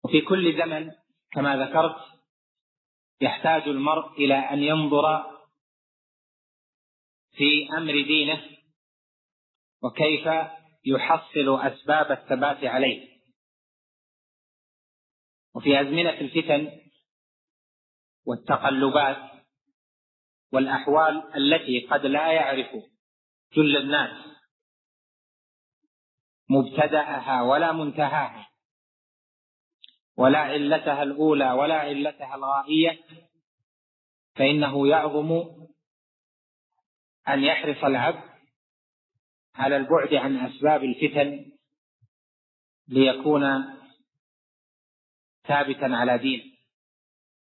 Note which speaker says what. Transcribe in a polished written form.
Speaker 1: وفي كل زمن كما ذكرت يحتاج المرء إلى أن ينظر في أمر دينه وكيف يحصل أسباب الثبات عليه. وفي أزمنة الفتن والتقلبات والأحوال التي قد لا يعرف جل الناس مبتدأها ولا منتهاها ولا علتها الأولى ولا علتها الغائية، فإنه يعظم أن يحرص العبد على البعد عن أسباب الفتن ليكون ثابتا على دينه.